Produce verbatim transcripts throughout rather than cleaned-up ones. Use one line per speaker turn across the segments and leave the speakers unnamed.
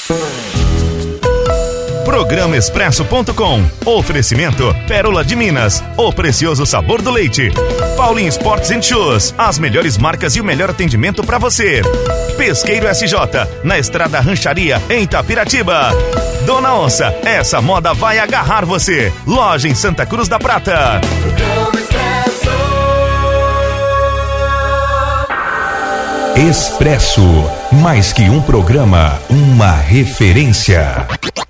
Programa Expresso ponto com. Oferecimento Pérola de Minas, o precioso sabor do leite. Paulinho Sports and Shoes, as melhores marcas e o melhor atendimento para você. Pesqueiro S J, na Estrada Rancharia, em Itapiratiba. Dona Onça, essa moda vai agarrar você. Loja em Santa Cruz da Prata.
Expresso, mais que um programa, uma referência.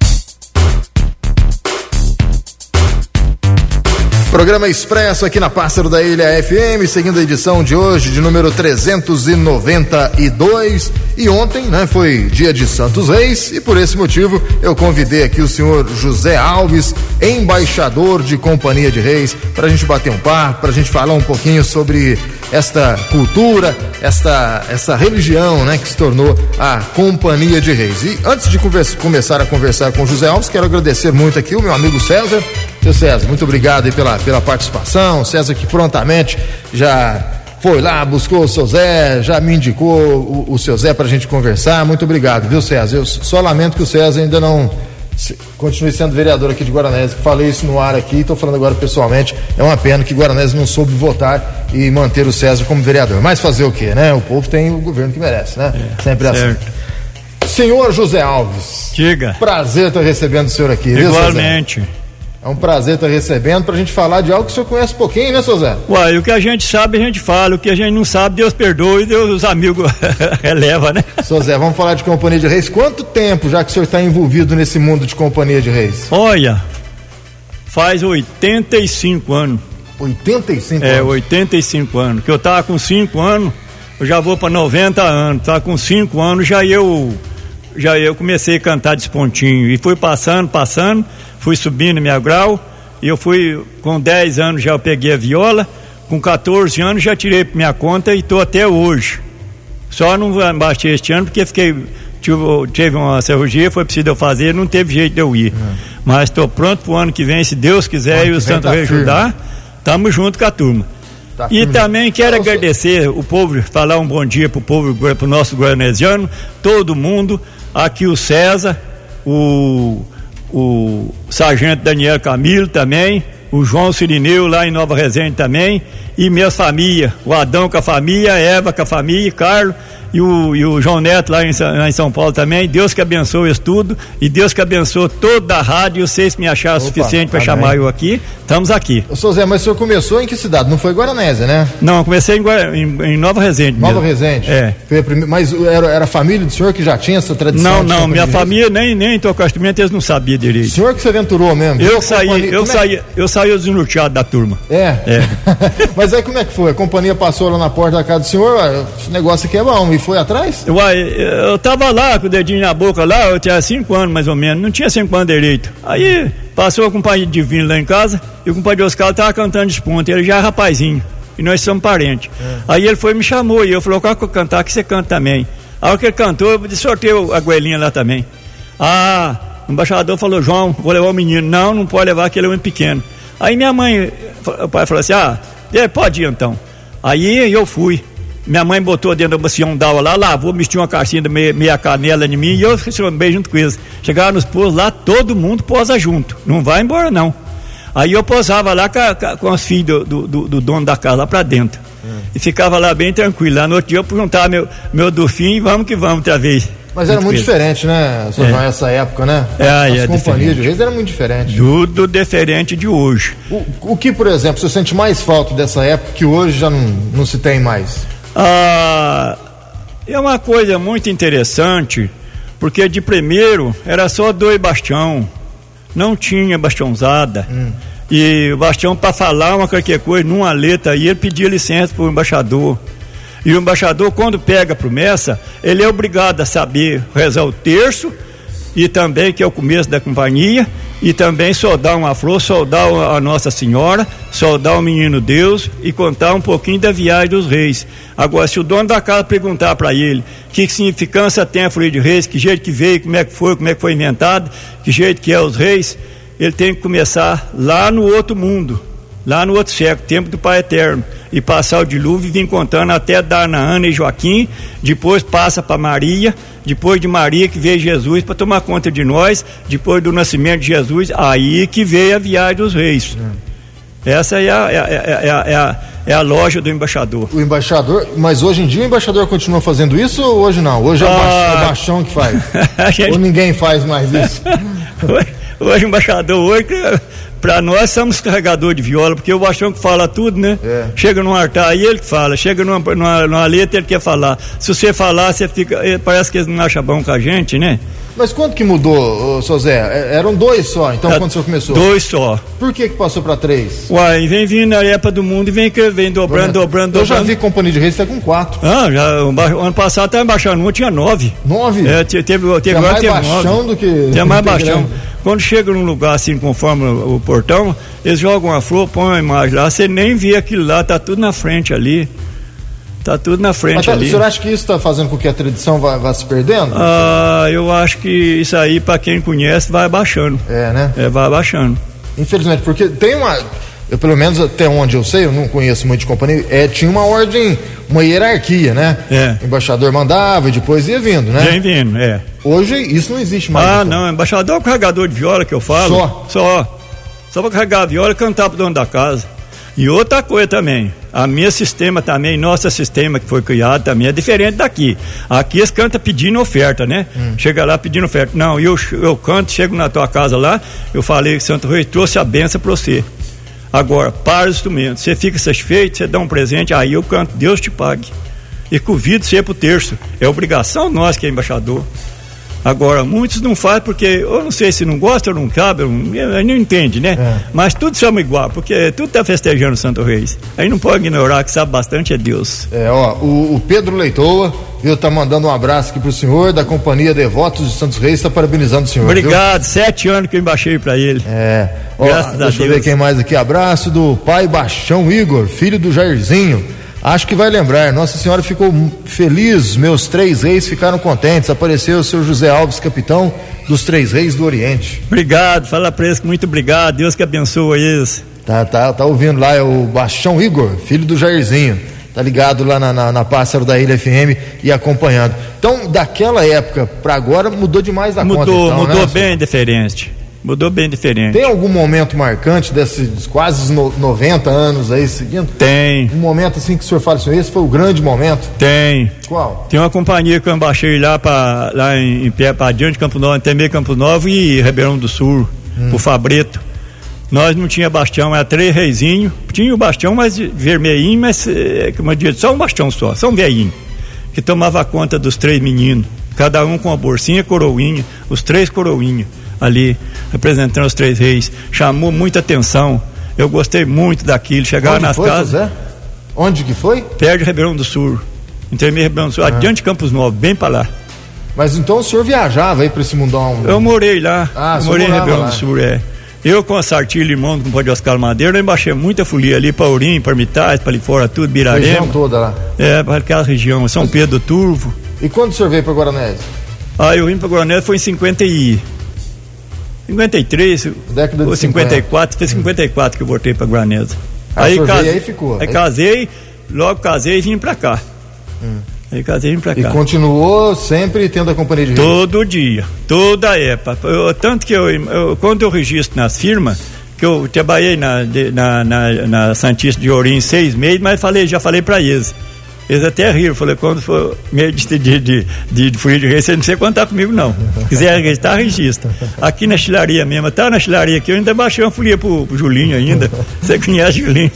Programa Expresso aqui na Pássaro da Ilha F M, seguindo a edição de hoje, de número trezentos e noventa e dois. E ontem, né, foi dia de Santos Reis, e por esse motivo eu convidei aqui o senhor José Alves, embaixador de Companhia de Reis, para a gente bater um papo, para a gente falar um pouquinho sobre esta cultura, esta, essa religião, né, que se tornou a Companhia de Reis. E antes de conversa, começar a conversar com o José Alves, quero agradecer muito aqui o meu amigo César. Seu César, muito obrigado aí pela, pela participação. César que prontamente já foi lá, buscou o seu Zé, já me indicou o, o seu Zé pra gente conversar. Muito obrigado, viu, César? Eu só lamento que o César ainda não se, continue sendo vereador aqui de Guaranésia. Falei isso no ar aqui, estou falando agora pessoalmente. É uma pena que Guaranésia não soube votar e manter o César como vereador. Mas fazer o quê, né? O povo tem o governo que merece, né? É, sempre assim. Senhor José Alves.
Diga.
Prazer estar recebendo o senhor aqui.
Igualmente.
Viu, é um prazer estar recebendo pra gente falar de algo que o senhor conhece pouquinho, né, seu Zé?
Uai, o que a gente sabe, a gente fala. O que a gente não sabe, Deus perdoa e Deus, os amigos releva, né?
Seu Zé, vamos falar de Companhia de Reis. Quanto tempo já que o senhor está envolvido nesse mundo de Companhia de Reis?
Olha, faz oitenta e cinco anos.
oitenta e cinco
é,
anos? É,
oitenta e cinco anos. Que eu tava com cinco anos, eu já vou para noventa anos. Tava com cinco anos, já eu, já eu comecei a cantar despontinho. E fui passando, passando. Fui subindo minha grau, e eu fui, com dez anos já eu peguei a viola, com quatorze anos já tirei pra minha conta e tô até hoje. Só não baixei este ano porque fiquei, tive, tive uma cirurgia, foi preciso eu fazer, não teve jeito de eu ir. Uhum. Mas estou pronto pro ano que vem, se Deus quiser e o Santo Rei ajudar, tamo junto com a turma. Tá e firme. Também quero Nossa. agradecer o povo, falar um bom dia pro povo, pro nosso guaranesiano, todo mundo, aqui o César, o... o sargento Daniel Camilo também, o João Cirineu lá em Nova Resende também, e minha família, o Adão com a família, a Eva com a família, Carlos e o, e o João Neto lá em, lá em São Paulo também. Deus que abençoe isso tudo e Deus que abençoe toda a rádio. Vocês me acharam Opa, suficiente para chamar eu aqui, estamos aqui.
Ô, seu Zé, mas o senhor começou em que cidade? Não foi Guaranésia, né?
Não, eu comecei em, em, em Nova Resende
Nova
mesmo.
Resende?
É.
Foi a prime... Mas era, era a família do senhor que já tinha essa tradição?
Não, não, minha família nem, nem tocou instrumento, eles não sabiam direito.
O senhor que se aventurou mesmo?
Eu saí, companhia... eu, saí, é? eu saí desnorteado da turma.
É?
É.
Mas aí como é que foi? A companhia passou lá na porta da casa do senhor, esse negócio aqui é bom, e foi atrás?
Uai, eu tava lá com o dedinho na boca lá, eu tinha cinco anos mais ou menos, não tinha cinco anos direito. Aí passou a companhia de vinho lá em casa e o compadre Oscar tava cantando desponto, ele já é rapazinho, e nós somos parentes. É. Aí ele foi e me chamou e eu falei, qual que eu cantar que você canta também? Aí o que ele cantou, eu sorteei a goelinha lá também. Ah, o embaixador falou, João, vou levar o menino. Não, não pode levar, que ele é um pequeno. Aí minha mãe, o pai falou assim, ah, pode ir então. Aí eu fui. Minha mãe botou dentro da bacião d'água lá, lavou, misturou uma caixinha de meia, meia canela em mim e eu bem junto com eles. Chegaram nos pousos lá, todo mundo posa junto. Não vai embora não. Aí eu posava lá com, com os filhos do, do, do dono da casa lá pra dentro. Hum. E ficava lá bem tranquilo. Lá no outro dia eu juntava meu, meu dofim e vamos que vamos outra vez.
Mas era muito diferente, né, seu João, é. essa época, né?
É, As é
companhias de reis era muito diferente.
Tudo diferente de hoje.
O, o que, por exemplo, você sente mais falta dessa época que hoje já não, não se tem mais?
Ah, é uma coisa muito interessante, porque de primeiro era só dois bastião, não tinha bastiãozada. Hum. E o bastião, para falar uma qualquer coisa, numa letra aí, ele pedia licença para o embaixador. E o embaixador, quando pega a promessa, ele é obrigado a saber rezar o terço, e também, que é o começo da companhia, e também soldar uma flor, soldar a Nossa Senhora, soldar o Menino Deus e contar um pouquinho da viagem dos reis. Agora, se o dono da casa perguntar para ele que significância tem a folia de reis, que jeito que veio, como é que foi, como é que foi inventado, que jeito que é os reis, ele tem que começar lá no outro mundo, lá no outro século, tempo do Pai Eterno, e passar o dilúvio e vir contando até dar na Ana e Joaquim, depois passa para Maria, depois de Maria que veio Jesus para tomar conta de nós, depois do nascimento de Jesus, aí que veio a viagem dos reis. É. Essa é a, é, a, é, a, é, a, é a loja do embaixador.
O embaixador, mas hoje em dia o embaixador continua fazendo isso ou hoje não? Hoje é o,
ah,
baixão, o baixão que faz? gente... Ou ninguém faz mais isso?
hoje, hoje o embaixador, hoje, para nós somos carregador de viola, porque o baixão que fala tudo, né? É. Chega num altar, aí ele que fala, chega numa, numa, numa letra, ele quer falar. Se você falar, você fica, parece que eles não acham bom com a gente, né?
Mas quanto que mudou, seu Zé? Eram dois só, então, é, quando o senhor começou?
Dois só.
Por que que passou para três?
Uai, vem vindo na época do mundo e vem, vem dobrando, dobrando, dobrando.
Eu já vi Companhia de Reis até com quatro.
Ah, já, o ano passado estava embaixando um, tinha nove.
Nove?
É, teve, teve,
teve mais teve baixão nove. do que...
Tem mais baixão. Quando chega num lugar assim, conforme o, o portão, eles jogam uma flor, põem uma imagem lá, você nem vê aquilo lá, tá tudo na frente ali. Tá tudo na frente. Mas tá, ali.
O senhor acha que isso está fazendo com que a tradição vá, vá se perdendo?
Ah, eu acho que isso aí, para quem conhece, vai abaixando.
É, né?
É, vai abaixando.
Infelizmente, porque tem uma... Eu, pelo menos até onde eu sei, eu não conheço muito de companhia, é, tinha uma ordem, uma hierarquia, né? É. O embaixador mandava e depois ia vindo, né?
Vem vindo, é.
Hoje isso não existe mais.
Ah, então. Não, embaixador é o carregador de viola que eu falo.
Só?
Só. Só para carregar a viola e cantar pro dono da casa. E outra coisa também, a minha sistema também, nosso sistema que foi criado também é diferente daqui. Aqui eles cantam pedindo oferta, né? Hum. Chega lá pedindo oferta. Não, eu, eu canto, chego na tua casa lá, eu falei que Santo Rei trouxe a benção para você. Agora, para os instrumentos, você fica satisfeito, você dá um presente, aí eu canto, Deus te pague. E convido você para o terço. É obrigação nossa que é embaixador. Agora, muitos não fazem porque, eu não sei se não gosta ou não cabe, aí não entende, né? É. Mas tudo chama igual, porque tudo está festejando o Santo Reis. Aí não pode ignorar que sabe bastante é Deus.
É, ó, o, o Pedro Leitoa, viu, tá mandando um abraço aqui pro senhor, da Companhia Devotos de Santos Reis, tá parabenizando o senhor.
Obrigado, viu? Sete anos que eu embaixei para ele.
É, ó,
graças a Deus.
Deixa eu ver quem mais aqui, abraço do pai Baixão Igor, filho do Jairzinho. Acho que vai lembrar, Nossa Senhora ficou feliz, meus três reis ficaram contentes, apareceu o seu José Alves, capitão dos Três Reis do Oriente.
Obrigado, fala pra eles que muito obrigado, Deus que abençoe eles.
Tá, tá, tá ouvindo lá, é o Baixão Igor, filho do Jairzinho, tá ligado lá na, na, na Pássaro da Ilha F M e acompanhando. Então, daquela época pra agora, mudou demais da
mudou,
conta. Mudou,
mudou
né,
bem diferente. Mudou bem diferente.
Tem algum momento marcante desses quase no, noventa anos aí seguindo?
Tem.
Um momento assim que o senhor fala assim, esse foi o grande momento?
Tem.
Qual?
Tem uma companhia que eu embaixei lá, pra, lá em, em pé para adiante, Campo Novo, até meio Campo Novo e Ribeirão do Sul, hum. o Fabreto. Nós não tinha bastião, era três reizinhos. Tinha o bastião, mas vermelhinho, mas como eu disse, só um bastião só, só um velhinho, que tomava conta dos três meninos, cada um com uma bolsinha, coroinha, os três coroinhas ali, representando os três reis. Chamou muita atenção. Eu gostei muito daquilo. Chegaram nas
foi,
casas.
José? Onde que foi?
Perto de Ribeirão do Sul. Intermeio Ribeirão do Sul, ah. adiante de Campos Novos, bem para lá.
Mas então o senhor viajava aí para esse mundão?
Eu morei lá.
Ah,
eu morei em Ribeirão
lá.
do Sul, é. Eu com a Sartilho Limão, com o Pode Oscar Madeira, eu embaixei muita folia ali para Ourim, para Mitais, para ali fora, tudo, Birarema.
Região toda lá?
É, para aquela região, São Mas... Pedro do Turvo.
E quando o senhor veio para Guaranés?
Ah, eu vim para Guaranés foi em cinquenta e... cinquenta e três,
década
ou
de
cinquenta e quatro, foi cinquenta e quatro que eu voltei para Guaranesa.
Ah, aí, casei, aí ficou.
Aí,
aí
casei, logo casei e vim para cá. Hum. Aí casei e vim para cá.
E continuou sempre tendo a companhia de reis?
Todo dia, toda época. Eu, tanto que eu, eu, quando eu registro nas firmas, que eu trabalhei na, na, na, na Santista de Ourim seis meses, mas falei, já falei para eles. Eles até riram, falei, quando for meio de, de, de, de, de folia de reis, você não precisa contar comigo não. Se quiser registrar, registra. Aqui na chilaria mesmo, tá na chilaria aqui, eu ainda baixei uma folia pro, pro Julinho ainda. Você conhece o Julinho?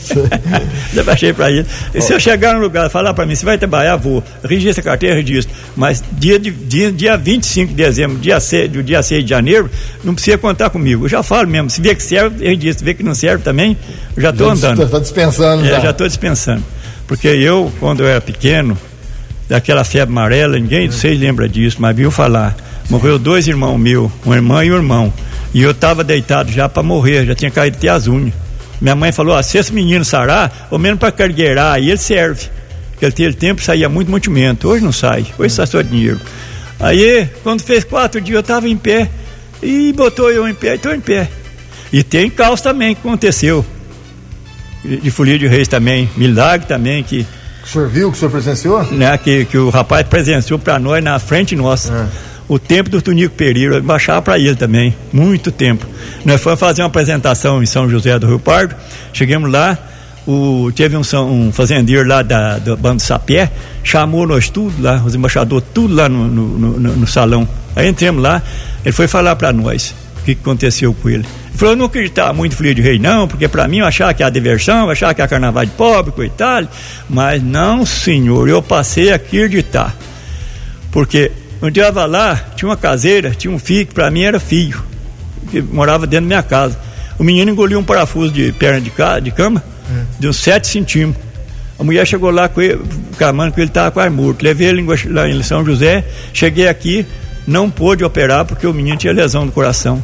Já baixei pra ele. E se eu chegar no lugar e falar pra mim, você vai trabalhar, vou. Registra a carteira, registro. Mas dia, de, dia, dia vinte e cinco de dezembro, dia seis, do dia seis de janeiro, não precisa contar comigo. Eu já falo mesmo, se vê que serve, registro. Se vê que não serve também, eu já tô já andando.
Tá dispensando.
É, já. já tô dispensando. Porque eu, quando eu era pequeno, daquela febre amarela, ninguém, vocês lembram disso, mas viu falar, morreu dois irmãos meus, uma irmã e um irmão, e eu estava deitado já para morrer, já tinha caído até as unhas. Minha mãe falou, ah, se esse menino sarar, ao menos para cargueirar, aí ele serve, porque aquele tempo saía muito mantimento, hoje não sai, hoje sai só dinheiro. Aí, quando fez quatro dias, eu estava em pé, e botou eu em pé, estou em pé. E tem caos também que aconteceu. de Folia de Reis também, milagre também que
o senhor viu, que o senhor presenciou?
Né, que, que o rapaz presenciou para nós na frente nossa. É. O tempo do Tunico Pereira, eu baixava para ele também, muito tempo. Nós fomos fazer uma apresentação em São José do Rio Pardo, chegamos lá, o, teve um, um fazendeiro lá da, da Banda Sapé, chamou nós tudo lá, os embaixadores, tudo lá no, no, no, no salão. Aí entramos lá, ele foi falar para nós o que, que aconteceu com ele. Ele falou, eu não acreditava muito em Folia de Rei não, porque para mim eu achava que é a diversão, eu achava que é a carnaval de pobre, coitado, mas não, senhor, eu passei a acreditar, porque um dia eu estava lá, tinha uma caseira, tinha um filho que para mim era filho, que morava dentro da minha casa. O menino engoliu um parafuso de perna de, ca, de cama, hum. de uns sete centímetros. A mulher chegou lá com ele, camando que ele estava quase morto. Levei ele lá em São José, cheguei aqui, não pôde operar porque o menino tinha lesão do coração.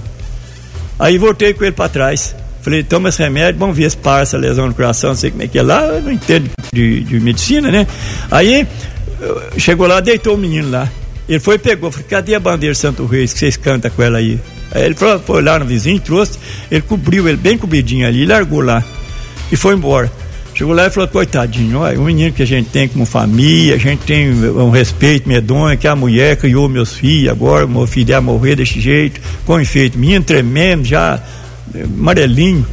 Aí voltei com ele para trás. Falei, toma esse remédio, vamos ver se para essa lesão no coração, não sei como é que é lá, eu não entendo de, de medicina, né? Aí chegou lá, deitou o menino lá. Ele foi e pegou, falei, cadê a bandeira Santo Reis que vocês cantam com ela aí? Aí ele foi, foi lá no vizinho, trouxe, ele cobriu ele bem cobridinho ali, largou lá e foi embora. Chegou lá e falou, coitadinho, olha, um menino que a gente tem como família, a gente tem um respeito medonho, que a mulher criou meus filhos, agora meu filho ia morrer desse jeito, com efeito, menino tremendo, já amarelinho.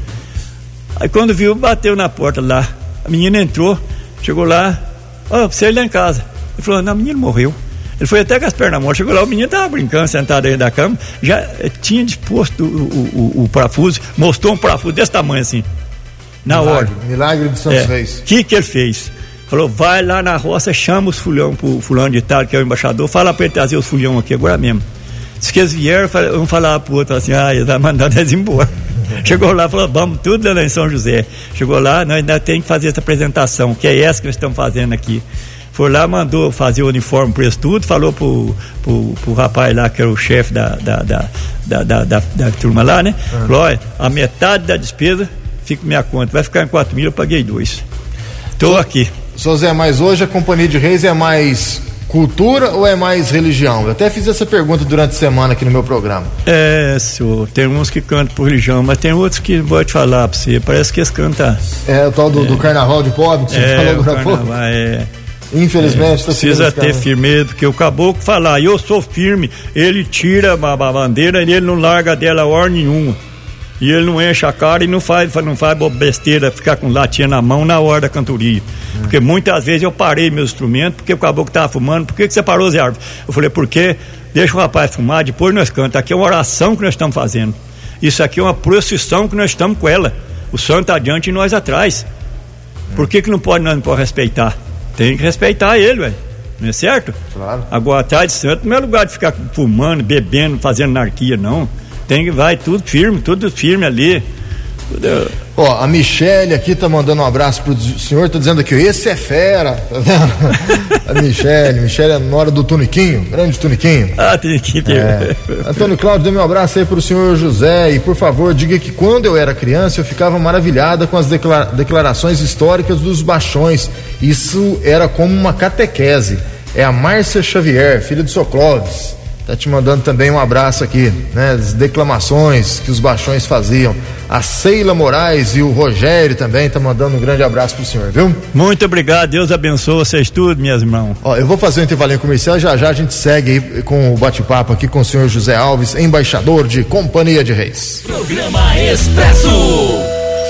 Aí quando viu, bateu na porta lá, a menina entrou, chegou lá, ó, oh, você ir lá em casa. Ele falou, não, o menino morreu. Ele foi até com as pernas mortas, chegou lá, o menino estava brincando, sentado aí da cama, já eh, tinha disposto o, o, o, o parafuso, mostrou um parafuso desse tamanho assim, na
milagre,
hora.
Milagre de Santos
é,
Reis.
O que que ele fez? Falou, vai lá na roça, chama os fulhão, pro fulano de tal, que é o embaixador, fala para ele trazer os fulhão aqui agora mesmo. Diz que eles vieram, um falava pro outro assim, ah, ele tá mandando eles embora. Chegou lá, falou, vamos tudo lá em São José. Chegou lá, nós ainda temos que fazer essa apresentação, que é essa que nós estamos fazendo aqui. Foi lá, mandou fazer o uniforme para isso tudo, falou pro, pro, pro rapaz lá, que era o chefe da, da, da, da, da, da, da turma lá, né? Uhum. Falou, olha, a metade da despesa fica minha conta, vai ficar em quatro mil, eu paguei dois. Tô aqui.
Só Zé, mas hoje a Companhia de Reis é mais cultura ou é mais religião? Eu até fiz essa pergunta durante a semana aqui no meu programa.
É, senhor, tem uns que cantam por religião, mas tem outros que vou te falar pra você, parece que eles cantam.
É, o tal do, é. do carnaval de pobre que você
é,
falou agora há pouco?
É.
Infelizmente,
é, precisa ter firmeza, porque o caboclo falar, eu sou firme, ele tira a, a bandeira e ele não larga dela hora nenhuma. E ele não enche a cara e não faz, não faz besteira, ficar com latinha na mão na hora da cantoria. Hum. Porque muitas vezes eu parei meu instrumento, porque o caboclo estava fumando. Por que, que você parou, Zé Árvore? Eu falei, porque deixa o rapaz fumar, depois nós cantamos. Aqui é uma oração que nós estamos fazendo. Isso aqui é uma procissão que nós estamos com ela. O santo adiante e nós atrás. Hum. Por que, que não pode, nós não pode respeitar? Tem que respeitar ele, velho. Não é certo?
Claro.
Agora, atrás de santo não é lugar de ficar fumando, bebendo, fazendo anarquia, não. Tem que vai tudo firme, tudo firme ali. Tudo...
Ó, a Michele aqui tá mandando um abraço pro senhor, tá dizendo aqui, esse é fera, tá vendo? A Michele, Michele é na hora do Tuniquinho, grande Tuniquinho.
Ah, Tuniquinho.
É. Antônio Cláudio, dê meu abraço aí pro senhor José e, por favor, diga que quando eu era criança eu ficava maravilhada com as declara- declarações históricas dos baixões. Isso era como uma catequese. É a Márcia Xavier, filha do seu Clóvis. Tá te mandando também um abraço aqui, né? As declamações que os baixões faziam. A Ceila Moraes e o Rogério também tá mandando um grande abraço pro senhor, viu?
Muito obrigado, Deus abençoe vocês tudo, minhas irmãos.
Ó, eu vou fazer um intervalinho comercial, já já a gente segue aí com o bate-papo aqui com o senhor José Alves, embaixador de Companhia de Reis.
Programa Expresso.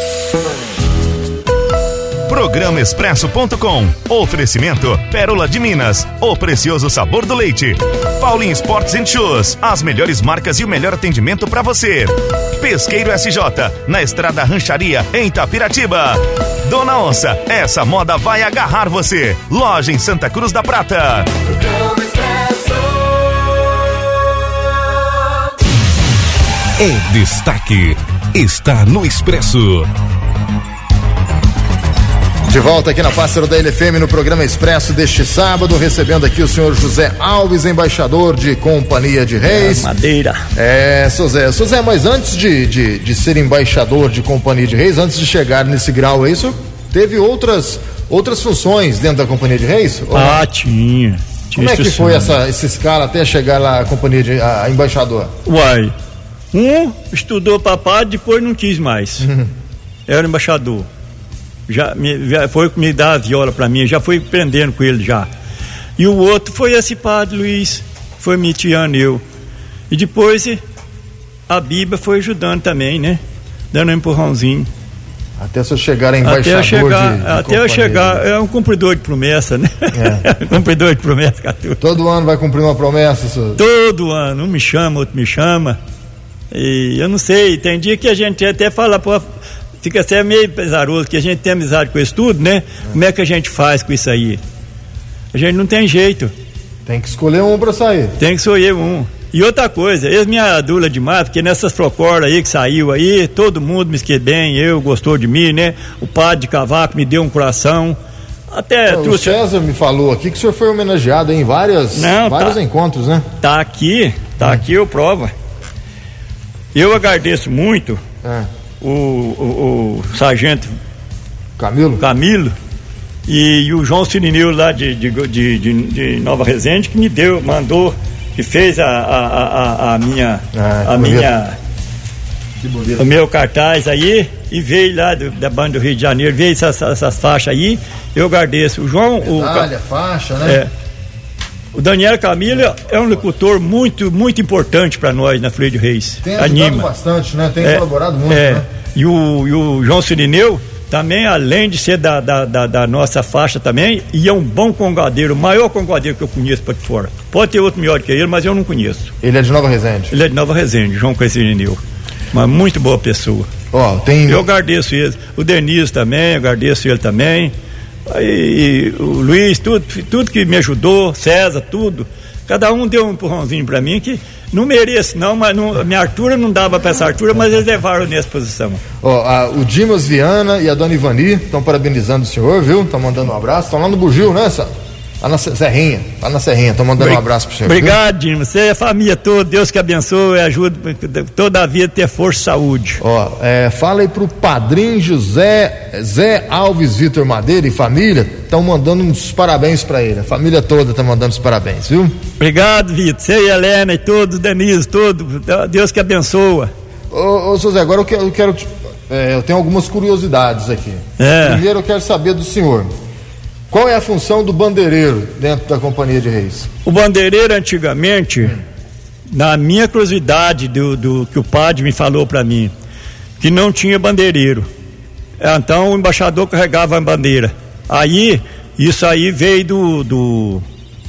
Programa Expresso ponto com. Oferecimento Pérola de Minas, o precioso sabor do leite. Paulinho Sports and Shoes, as melhores marcas e o melhor atendimento para você. Pesqueiro S J, na Estrada Rancharia, em Itapiratiba. Dona Onça, essa moda vai agarrar você. Loja em Santa Cruz da Prata. Programa Expresso.
É destaque, está no Expresso.
De volta aqui na Pássaro da L F M no programa Expresso deste sábado, recebendo aqui o senhor José Alves, embaixador de Companhia de Reis.
É, Madeira.
É, seu Zé, seu Zé, mas antes de, de, de ser embaixador de Companhia de Reis, antes de chegar nesse grau aí, isso teve outras, outras funções dentro da Companhia de Reis?
Ah, tinha. tinha
Como é que foi essa, essa escala até chegar lá a Companhia de a, a embaixador?
Uai, um estudou papado, depois não quis mais. Uhum. Era embaixador. já, me, já foi me dar a viola para mim, já fui aprendendo com ele já. E o outro foi esse padre Luiz, foi me tiando eu. E depois a Bíblia foi ajudando também, né? Dando um empurrãozinho.
Até você chegar a embaixador
até chegar,
de, de
Até eu chegar, é um cumpridor de promessa, né? É. Cumpridor de promessa, Catu.
Todo ano vai cumprir uma promessa, senhor?
Todo ano, um me chama, outro me chama. E eu não sei, tem dia que a gente até fala, pô, fica até meio pesaroso, que a gente tem amizade com isso tudo, né? É. Como é que a gente faz com isso aí? A gente não tem jeito.
Tem que escolher um pra sair.
Tem que escolher um. E outra coisa, eles me adulam demais, porque nessas procoras aí que saiu aí, todo mundo me esqueceu bem, eu gostou de mim, né? O padre de cavaco me deu um coração. Até
o
trouxe...
César me falou aqui que o senhor foi homenageado em várias,
Não,
vários
tá,
encontros, né?
Tá aqui, tá hum. aqui eu prova. Eu agradeço muito é. o, o, o sargento
Camilo,
Camilo e, e o João Sirineu lá de, de, de, de, de Nova Resende, que me deu, mandou, que fez a, a, a, a minha, ah, a minha o meu cartaz aí, e veio lá do, da banda do Rio de Janeiro, veio essas, essas faixas aí, eu agradeço. O João...
Medalha,
o,
faixa, né?
É, o Daniel Camilo é um locutor muito, muito importante para nós na Freio de Reis.
Tem ajudado Anima. bastante, né? Tem é, colaborado muito,
é,
né?
E o, e o João Sirineu também, além de ser da, da, da, da nossa faixa também, e é um bom congadeiro, o maior congadeiro que eu conheço para de fora. Pode ter outro melhor que ele, mas eu não conheço.
Ele é de Nova Resende?
Ele é de Nova Resende, João Sirineu. Uma muito boa pessoa.
Ó, tem...
Eu agradeço ele. O Denise também, eu agradeço ele também. E, e o Luiz, tudo, tudo que me ajudou, César, tudo. Cada um deu um empurrãozinho para mim que não mereço, não, mas não, minha altura não dava para essa altura, mas eles levaram nessa posição.
Ó, a, o Dimas Viana e a dona Ivani estão parabenizando o senhor, viu? Estão mandando um abraço. Estão lá no Bugio, né, Sá? Lá na Serrinha, lá na Serrinha, estão mandando Bri- um abraço pro senhor.
Obrigado, Dimas. Você é a família toda, Deus que abençoe e ajude toda a vida a ter força e saúde.
Ó, é, fala aí pro padrinho José Zé Alves Vitor Madeira e família, estão mandando uns parabéns para ele. A família toda tá mandando os parabéns, viu?
Obrigado, Vitor. Você e a Helena e todos, Denise, todos. Deus que abençoa.
Ô, ô José, agora eu quero, eu, quero é, eu tenho algumas curiosidades aqui.
É.
Primeiro eu quero saber do senhor. Qual é a função do bandeireiro dentro da Companhia de Reis?
O bandeireiro, antigamente, hum. na minha curiosidade do, do que o padre me falou para mim, que não tinha bandeireiro. Então o embaixador carregava a bandeira. Aí, isso aí veio do... do,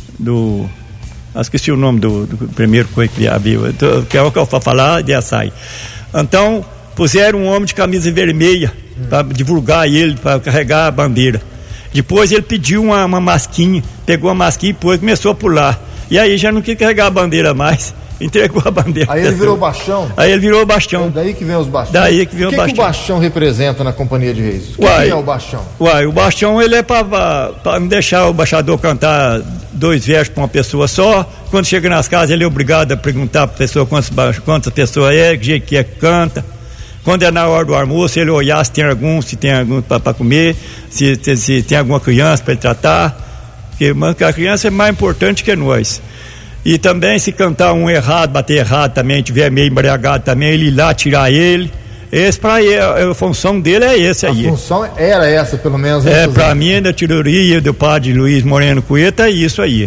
do ah, esqueci o nome do, do primeiro coisa que abriu, que é o que eu vou falar de açaí. Então, puseram um homem de camisa vermelha hum. para divulgar ele, para carregar a bandeira. Depois ele pediu uma, uma masquinha, pegou a masquinha e pôs, começou a pular. E aí já não quis carregar a bandeira mais, entregou a bandeira.
Aí ele virou bastião?
Aí ele virou bastião.
É daí que vem os bastiões?
Daí que vem o bastião. O
que o bastião representa na Companhia de Reis? O que,
uai,
que é o bastião?
Uai, o bastião ele é para não deixar o embaixador cantar dois versos para uma pessoa só. Quando chega nas casas ele é obrigado a perguntar para a pessoa quantas, quantas pessoas é, que jeito que é que canta. Quando é na hora do almoço, ele olhar se tem algum, se tem algum para comer, se, se, se tem alguma criança para ele tratar, porque a criança é mais importante que nós. E também se cantar um errado, bater errado também, tiver meio embriagado também, ele ir lá tirar ele. Esse para ele, a função dele é esse aí.
A função era essa, pelo menos.
É, para mim, da tiroria do padre Luiz Moreno Cueta, é isso aí.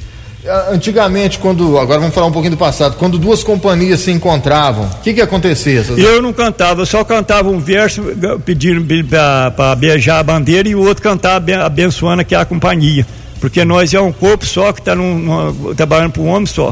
Antigamente, quando, agora vamos falar um pouquinho do passado, quando duas companhias se encontravam, o que que acontecia?
Eu não cantava, eu só cantava um verso pedindo para beijar a bandeira e o outro cantava abençoando que é a companhia, porque nós é um corpo só que está trabalhando para um homem só.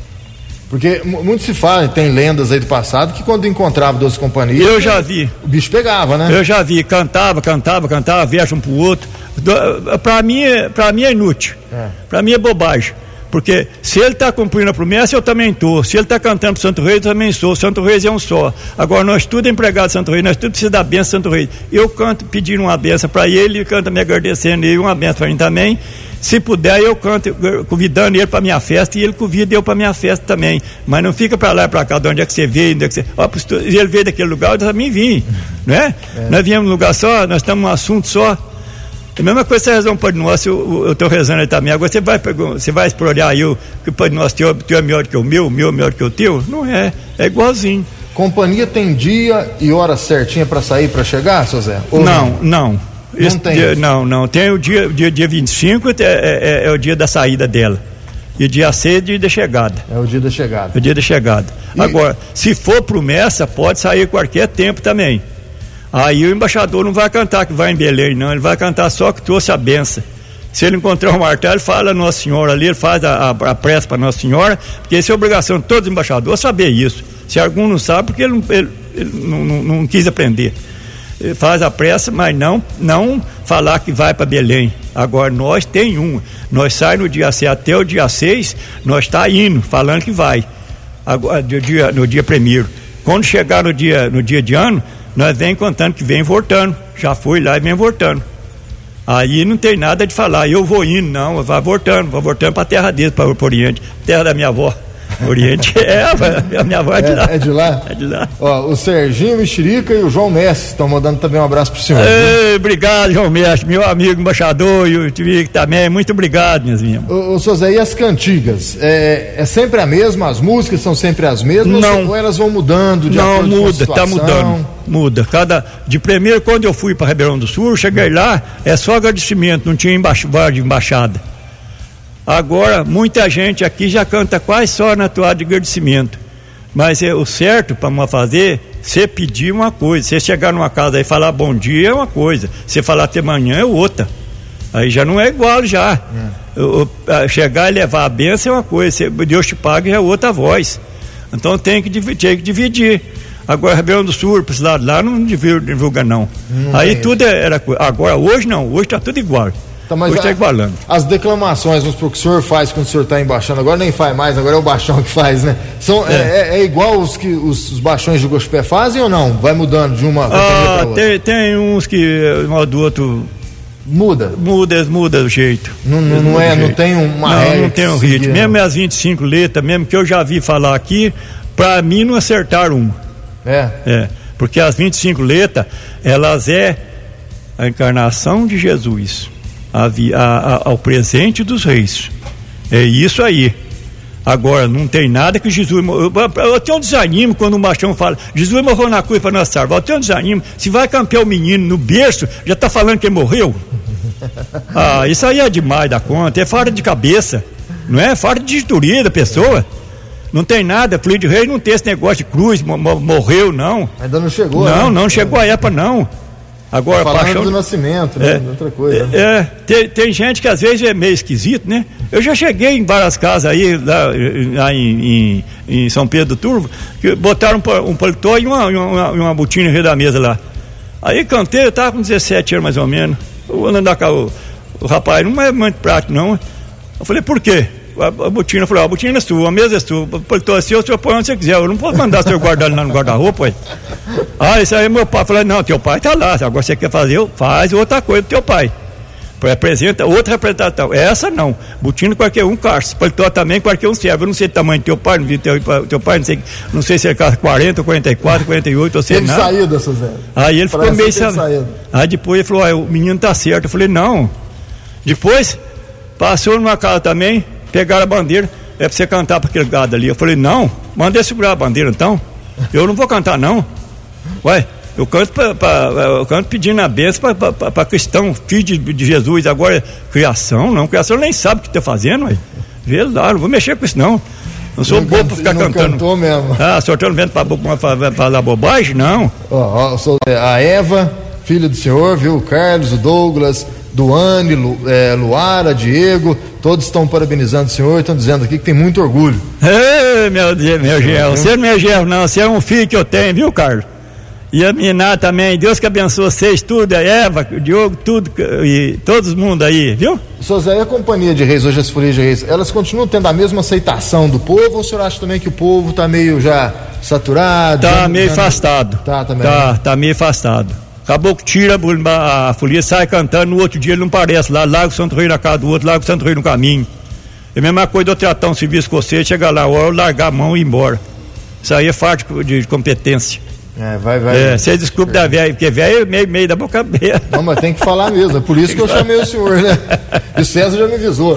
Porque muito se fala, tem lendas aí do passado, que quando encontrava duas companhias...
Eu já vi.
O bicho pegava, né?
Eu já vi, cantava, cantava, cantava, verso um para o outro. Para mim, para mim é inútil, é. Para mim é bobagem. Porque se ele está cumprindo a promessa, eu também estou. Se ele está cantando para o Santo Reis, eu também sou. O Santo Reis é um só. Agora, nós tudo empregados do Santo Reis, nós tudo precisamos da benção do Santo Reis. Eu canto pedindo uma benção para ele, ele canta me agradecendo e uma benção para mim também. Se puder, eu canto convidando ele para minha festa e ele convida eu para minha festa também. Mas não fica para lá e para cá, de onde é que você veio, onde é que você... Ó, ele veio daquele lugar, eu também vim, não é? É. Nós viemos num lugar só, nós estamos num assunto só. A mesma coisa, você rezar um Pai Nosso, eu estou rezando aí também. Agora você vai, você vai explorar aí o que o Pai Nosso teu, teu é melhor que o meu, o meu é melhor que o teu? Não é, é igualzinho.
Companhia tem dia e hora certinha para sair, para chegar, seu Zé? Ou
não, não,
Não
Esse
tem
dia,
isso.
não, não. Tem o dia, dia, dia vinte e cinco, é, é, é o dia da saída dela. E dia seis é o dia da chegada.
É o dia da chegada.
É o dia da chegada.
E...
Agora, se for promessa, pode sair qualquer tempo também. Aí o embaixador não vai cantar que vai em Belém, não. Ele vai cantar só que trouxe a benção. Se ele encontrar um martelo, ele fala a Nossa Senhora ali, ele faz a, a, a prece para Nossa Senhora, porque isso é obrigação de todo embaixador saber isso. Se algum não sabe, porque ele, ele, ele não, não, não quis aprender. Ele faz a prece, mas não, não falar que vai para Belém. Agora, nós tem um. Nós sai no dia seis até o dia seis, nós está indo, falando que vai. Agora, no dia, no dia primeiro. Quando chegar no dia, no dia de ano, nós vem contando que vem voltando. Já foi lá e vem voltando. Aí não tem nada de falar, eu vou indo, não, vai voltando, vou voltando para a terra dele, para o Oriente, terra da minha avó. Oriente é, a minha avó é de
É,
lá.
é de lá?
É de lá.
Ó, o Serginho Mexerica e o João Messi estão mandando também um abraço pro senhor.
Ei, obrigado, João Mestre, meu amigo embaixador e o Tivic também, muito obrigado, minhas minhas.
Ô, ô Sozé, e as cantigas? É, é sempre a mesma? As músicas são sempre as mesmas?
Não.
Ou elas vão mudando de
Não,
acordo com a
muda, tá
situação?
mudando, muda. Cada, de primeiro, quando eu fui para Ribeirão do Sul, cheguei lá, é só agradecimento, não tinha embaixo, de embaixada. Agora, muita gente aqui já canta quase só na toada de agradecimento. Mas é, o certo para uma fazer, você pedir uma coisa. Você chegar numa casa e falar bom dia é uma coisa. Você falar até amanhã é outra. Aí já não é igual já. É. O, o, chegar e levar a bênção é uma coisa. Você, Deus te paga é outra voz. Então tem que, tem que dividir. Agora, Ribeirão do Sul, para esse lado lá, não divulga não. não Aí tudo era coisa. Agora, hoje não. Hoje está tudo igual.
Tá, mas
hoje está igualando.
As declamações, vamos supor, que o senhor faz quando o senhor está embaixando, agora nem faz mais, agora é o baixão que faz, né? São, é. É, é igual os que os, os baixões do gospel fazem ou não? Vai mudando de uma
ah,
para outra?
Tem, tem uns que um do outro
muda.
Muda, muda o jeito.
Não, não, não é, não tem uma
Não,
regra
não tem um ritmo. Mesmo as vinte e cinco letras, mesmo que eu já vi falar aqui, para mim não acertaram uma.
É.
É, porque as vinte e cinco letras, elas é a encarnação de Jesus. A, a, a, ao presente dos reis. É isso aí. Agora, não tem nada que Jesus. Eu, eu tenho um desanimo quando o machão fala: Jesus morreu na cruz para nós salvar. Eu tenho um desanimo. Se vai campear o menino no berço, já está falando que ele morreu. Ah, isso aí é demais da conta. É fora de cabeça. Não é? Fora de diretoria da pessoa. Não tem nada. Filho de rei não tem esse negócio de cruz, morreu, não.
Ainda não chegou,
Não,
né?
não chegou a época, não. Agora,
falando
paixão
do nascimento, né?
É,
outra coisa.
É, é tem, tem gente que às vezes é meio esquisito, né? Eu já cheguei em várias casas aí, lá, lá em, em, em São Pedro do Turvo, que botaram um, um paletó e uma, uma, uma botina no meio da mesa lá. Aí cantei, eu tava com dezessete anos mais ou menos. O, o, o rapaz não é muito prático, não. Eu falei, por quê? A, a botina, falou, a botina é sua, a mesa é sua, o paletó é seu, o senhor põe onde você quiser, eu não posso mandar o senhor guardar lá no guarda-roupa, ué. Ah, isso aí meu pai falou, não, teu pai tá lá, agora você quer fazer, faz outra coisa do teu pai. Apresenta outra representação, essa não, botina qualquer um calça, paletó também qualquer um serve, eu não sei o tamanho do teu pai, não vi teu, teu pai, não sei, não sei se é quarenta, quarenta e quatro, quarenta e oito, ou sei nada.
Teve saída, Suzé.
Aí ele ficou meio saído. Aí depois ele falou, ah, o menino tá certo, eu falei, não. Depois, passou numa casa também, pegaram a bandeira, é pra você cantar para aquele gado ali. Eu falei, não, mandei segurar a bandeira então. Eu não vou cantar, não. Ué, eu canto, pra, pra, eu canto pedindo a bênção para cristão, filho de, de Jesus. Agora, criação, não, criação nem sabe o que está fazendo, ué. Vê lá, não vou mexer com isso, não. Não sou não bobo para ficar
não
cantando.
Cantou mesmo.
Ah, soltando vento para falar bobagem? Não.
Ó, ó, sou a Eva, filha do senhor, viu? O Carlos, o Douglas, Duane, Lu, é, Luara, Diego, todos estão parabenizando o senhor e estão dizendo aqui que tem muito orgulho.
Ei, meu Deus, meu genro, você não é genro, não, você é um filho que eu tenho, viu, Carlos? E a minha também, Deus que abençoe vocês, tudo, a Eva, o Diogo, tudo, e todo mundo aí, viu?
Sozé, e a Companhia de Reis, hoje as Folias de Reis, elas continuam tendo a mesma aceitação do povo, ou o senhor acha também que o povo está meio já saturado?
Tá
já,
meio
já...
afastado.
Tá, também.
Tá, tá meio afastado. Acabou que tira a folia, sai cantando, no outro dia ele não aparece lá, larga o Santo Rei na casa do outro, larga o Santo Rei no caminho. É a mesma coisa de eu tratar um serviço com você, chegar lá, eu largar a mão e ir embora. Isso aí é falta de competência.
É, vai, vai.
É, você desculpa da velha, porque velho é meio, meio da boca aberta.
Não, mas tem que falar mesmo, é por isso que eu chamei o senhor, né? E o César já me avisou.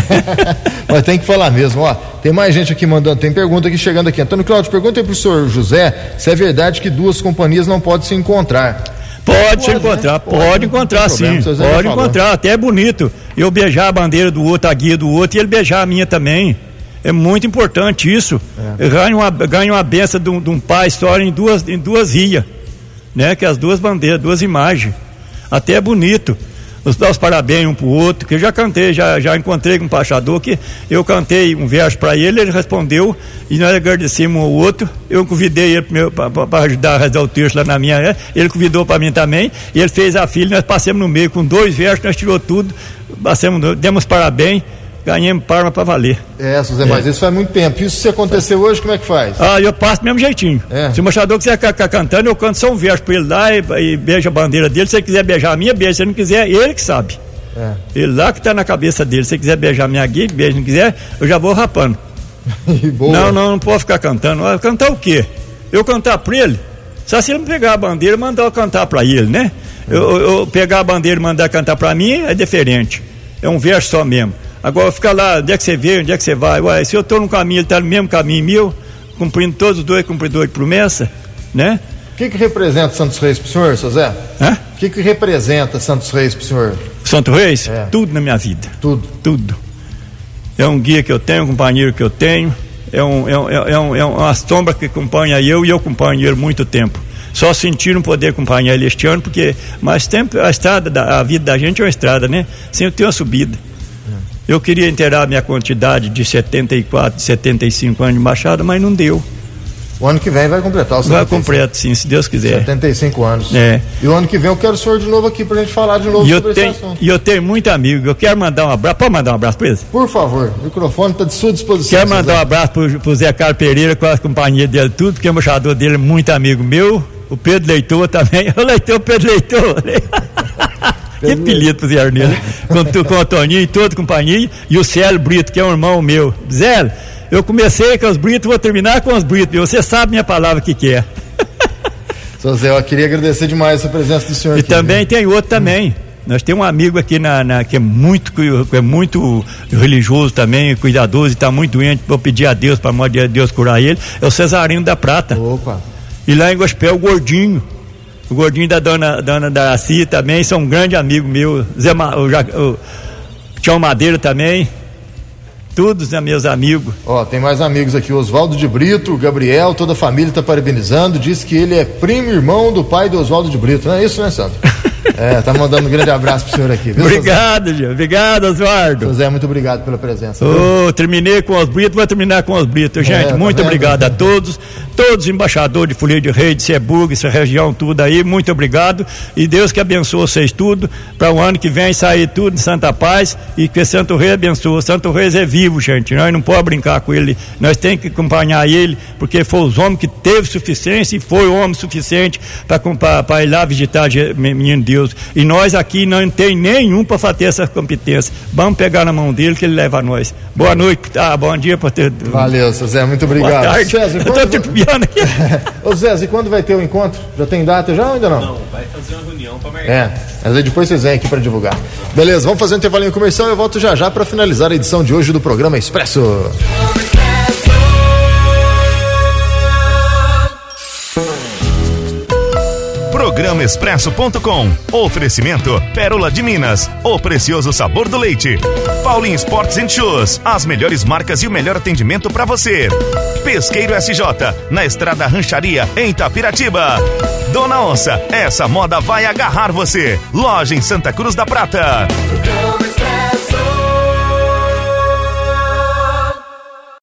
Mas tem que falar mesmo, ó. Tem mais gente aqui mandando, tem pergunta aqui chegando aqui. Antônio Cláudio, pergunta aí pro senhor José se é verdade que duas companhias não podem se encontrar.
Pode se encontrar, pode, pode encontrar sim, pode encontrar, até é bonito. Eu beijar a bandeira do outro, a guia do outro, e ele beijar a minha também. É muito importante isso. É. Ganha uma, ganha uma benção de um, de um pai, história em duas, em duas rias, né? Que as duas bandeiras, duas imagens. Até é bonito. Nos dá os parabéns um pro outro, que eu já cantei, já, já encontrei com o embaixador, que eu cantei um verso para ele, ele respondeu, e nós agradecemos um ao outro. Eu convidei ele para ajudar a rezar o texto lá na minha, ele convidou para mim também, e ele fez a filha, nós passamos no meio com dois versos, nós tirou tudo, passamos, demos parabéns, ganhamos palma para valer.
É, José, é. Mas isso faz muito tempo. Isso se acontecer hoje, como é que faz?
Ah, eu passo do mesmo jeitinho. É. Se o embaixador quiser ficar cantando, eu canto só um verso para ele lá e, e beija a bandeira dele. Se ele quiser beijar a minha, beija. Se ele não quiser, ele que sabe. É. Ele lá que está na cabeça dele. Se ele quiser beijar a minha guia, beija. Se não quiser, eu já vou rapando. não, não, não posso ficar cantando. Cantar o quê? Eu cantar para ele? Só se ele me pegar a bandeira e mandar eu cantar para ele, né? É. Eu, eu pegar a bandeira e mandar cantar para mim é diferente. É um verso só mesmo. Agora fica lá, onde é que você veio, onde é que você vai? Ué, se eu estou no caminho, ele está no mesmo caminho meu, cumprindo todos os dois cumpridores de promessa, né?
O que que representa Santos Reis para o senhor, seu Zé?
Hã?
O que que representa Santos Reis para o senhor?
Santos Reis?
É.
Tudo na minha vida.
Tudo?
Tudo. É um guia que eu tenho, um companheiro que eu tenho, é, um, é, um, é, um, é uma sombra que acompanha eu e eu acompanho ele há muito tempo. Só senti não poder acompanhar ele este ano, porque mais tempo, a estrada, da, a vida da gente é uma estrada, né? Sempre tem uma subida. Eu queria inteirar a minha quantidade de setenta e quatro, setenta e cinco anos de Machado, mas não deu.
O ano que vem vai completar os
Vai completo, sim, se Deus quiser.
setenta e cinco anos.
É.
E o ano que vem eu quero o senhor de novo aqui pra gente falar de novo
e
sobre
tenho,
esse assunto.
E eu tenho muito amigo, eu quero mandar um abraço. Pode mandar um abraço pra eles?
Por favor, o microfone está de sua disposição.
Quero mandar Zé. um abraço pro, pro Zé Carlos Pereira, com a companhia dele, tudo, porque o embaixador dele é muito amigo meu. O Pedro Leitor também. O Leitor, Pedro Leitor. Que apelido puseram nele, com, com o Toninho e toda a companhia, e o Célio Brito, que é um irmão meu. Zé, eu comecei com os Brito, vou terminar com os Brito, você sabe minha palavra que que é.
Seu Zé, eu queria agradecer demais a presença do senhor
e
aqui.
E também
né?
tem outro também, hum. nós temos um amigo aqui na, na, que é muito, que é muito religioso também, cuidadoso, e está muito doente, vou pedir a Deus, para a de Deus curar ele, é o Cesarino da Prata.
Opa.
E lá em Gospel, o Gordinho. O Gordinho da dona, dona Daraci também, são um grande amigo meu. Zé, o, o Tião Madeira também. Todos são meus amigos.
Ó, tem mais amigos aqui. Oswaldo de Brito, o Gabriel, toda a família está parabenizando. Diz que ele é primo irmão do pai do Oswaldo de Brito. Não é isso, né, Sandro? É, tá mandando um grande abraço pro senhor aqui. Viu,
obrigado, Gil. Obrigado, Oswaldo.
José, muito obrigado pela presença.
Oh, terminei com os Brito, vou terminar com os Brito. Gente, é, tá muito vendo? Obrigado a todos, todos os embaixadores de Folia de Rei, de Ceburgo, essa região, tudo aí, muito obrigado. E Deus que abençoe vocês tudo, para o ano que vem sair tudo em Santa Paz e que Santo Rei abençoe. Santo Reis é vivo, gente, nós não podemos brincar com ele, nós temos que acompanhar ele, porque foi os homens que teve suficiência e foi o homem suficiente para ir lá visitar menino Deus. E nós aqui não tem nenhum para fazer essa competência. Vamos pegar na mão dele que ele leva a nós. Boa noite, ah, bom dia para ter.
Valeu, seu Zé, muito obrigado.
Boa tarde.
César,
eu estou tripiando aqui.
Ô Zé, e quando vai ter o encontro? Já tem data já ou ainda não?
Não, vai fazer uma reunião para marcar.
É, mas aí depois vocês vêm aqui para divulgar. Beleza, vamos fazer um intervalinho comercial e eu volto já já para finalizar a edição de hoje do programa Expresso.
Programa Expresso ponto com. Oferecimento Pérola de Minas, o precioso sabor do leite. Paulinho Sports and Shoes, as melhores marcas e o melhor atendimento para você. Pesqueiro S J, na Estrada Rancharia, em Itapiratiba. Dona Onça, essa moda vai agarrar você. Loja em Santa Cruz da Prata.